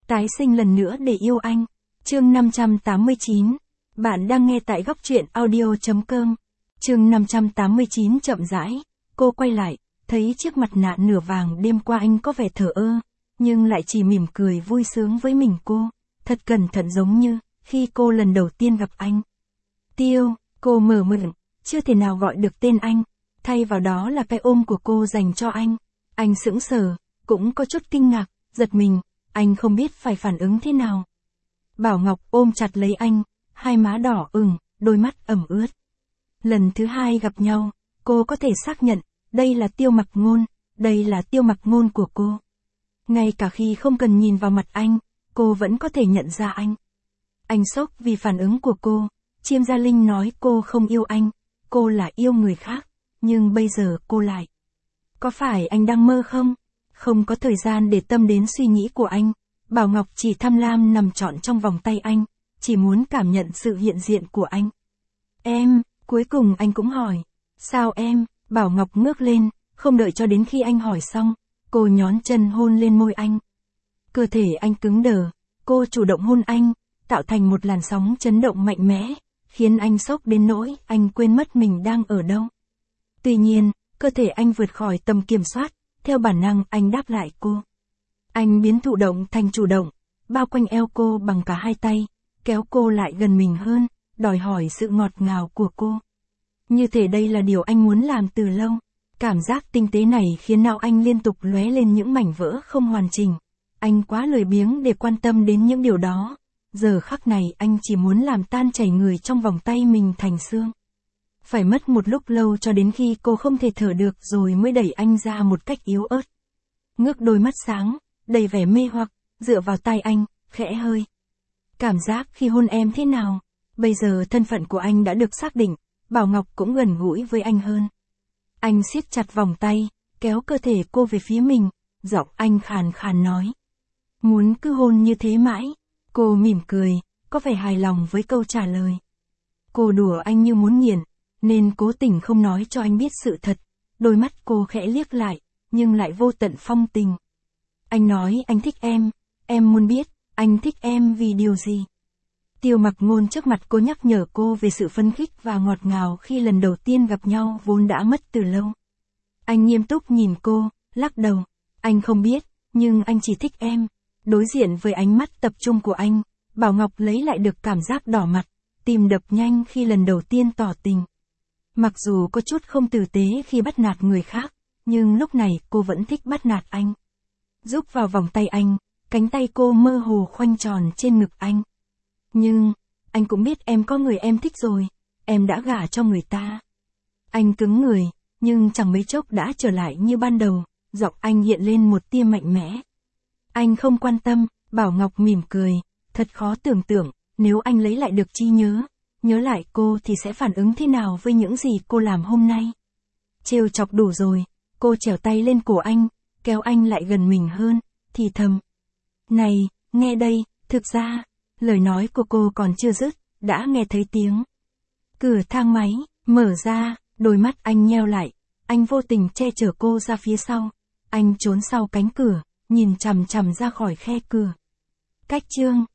Tái sinh lần nữa để yêu anh. Chương 589. Bạn đang nghe tại góc truyện audio.com. Chương 589 chậm rãi. Cô quay lại, thấy chiếc mặt nạ nửa vàng đêm qua anh có vẻ thờ ơ, nhưng lại chỉ mỉm cười vui sướng với mình cô. Thật cẩn thận giống như khi cô lần đầu tiên gặp anh. Tiêu, cô mở miệng, chưa thể nào gọi được tên anh. Thay vào đó là cái ôm của cô dành cho anh. Anh sững sờ, cũng có chút kinh ngạc, giật mình. Anh không biết phải phản ứng thế nào. Bảo Ngọc ôm chặt lấy anh, hai má đỏ ửng, đôi mắt ẩm ướt. Lần thứ hai gặp nhau, cô có thể xác nhận, đây là Tiêu Mặc Ngôn, đây là Tiêu Mặc Ngôn của cô. Ngay cả khi không cần nhìn vào mặt anh, cô vẫn có thể nhận ra anh. Anh sốc vì phản ứng của cô. Chiêm Gia Linh nói cô không yêu anh, cô là yêu người khác, nhưng bây giờ cô lại. Có phải anh đang mơ không? Không có thời gian để tâm đến suy nghĩ của anh. Bảo Ngọc chỉ tham lam nằm trọn trong vòng tay anh, chỉ muốn cảm nhận sự hiện diện của anh. Em, cuối cùng anh cũng hỏi. Sao em? Bảo Ngọc ngước lên, không đợi cho đến khi anh hỏi xong, cô nhón chân hôn lên môi anh. Cơ thể anh cứng đờ, cô chủ động hôn anh, tạo thành một làn sóng chấn động mạnh mẽ, khiến anh sốc đến nỗi anh quên mất mình đang ở đâu. Tuy nhiên, cơ thể anh vượt khỏi tầm kiểm soát, theo bản năng anh đáp lại cô. Anh biến thụ động thành chủ động, bao quanh eo cô bằng cả hai tay, kéo cô lại gần mình hơn, đòi hỏi sự ngọt ngào của cô. Như thể đây là điều anh muốn làm từ lâu. Cảm giác tinh tế này khiến não anh liên tục lóe lên những mảnh vỡ không hoàn chỉnh. Anh quá lười biếng để quan tâm đến những điều đó. Giờ khắc này anh chỉ muốn làm tan chảy người trong vòng tay mình thành xương. Phải mất một lúc lâu cho đến khi cô không thể thở được rồi mới đẩy anh ra một cách yếu ớt. Ngước đôi mắt sáng, đầy vẻ mê hoặc, dựa vào tai anh, khẽ hơi. Cảm giác khi hôn em thế nào? Bây giờ thân phận của anh đã được xác định, Bảo Ngọc cũng gần gũi với anh hơn. Anh siết chặt vòng tay, kéo cơ thể cô về phía mình, giọng anh khàn khàn nói. Muốn cứ hôn như thế mãi. Cô mỉm cười, có vẻ hài lòng với câu trả lời. Cô đùa anh như muốn nghiền, nên cố tình không nói cho anh biết sự thật. Đôi mắt cô khẽ liếc lại, nhưng lại vô tận phong tình. Anh nói anh thích em muốn biết, anh thích em vì điều gì? Tiêu Mặc Ngôn trước mặt cô nhắc nhở cô về sự phấn khích và ngọt ngào khi lần đầu tiên gặp nhau vốn đã mất từ lâu. Anh nghiêm túc nhìn cô, lắc đầu. Anh không biết, nhưng anh chỉ thích em. Đối diện với ánh mắt tập trung của anh, Bảo Ngọc lấy lại được cảm giác đỏ mặt, tim đập nhanh khi lần đầu tiên tỏ tình. Mặc dù có chút không tử tế khi bắt nạt người khác, nhưng lúc này cô vẫn thích bắt nạt anh. Rúc vào vòng tay anh, cánh tay cô mơ hồ khoanh tròn trên ngực anh. Nhưng, anh cũng biết em có người em thích rồi, em đã gả cho người ta. Anh cứng người, nhưng chẳng mấy chốc đã trở lại như ban đầu, giọng anh hiện lên một tia mạnh mẽ. Anh không quan tâm, Bảo Ngọc mỉm cười, thật khó tưởng tượng, nếu anh lấy lại được trí nhớ, nhớ lại cô thì sẽ phản ứng thế nào với những gì cô làm hôm nay. Trêu chọc đủ rồi, cô trèo tay lên cổ anh, kéo anh lại gần mình hơn, thì thầm. Này, nghe đây, thực ra, lời nói của cô còn chưa dứt, đã nghe thấy tiếng. Cửa thang máy, mở ra, đôi mắt anh nheo lại, anh vô tình che chở cô ra phía sau. Anh trốn sau cánh cửa, nhìn chằm chằm ra khỏi khe cửa. Cách chương.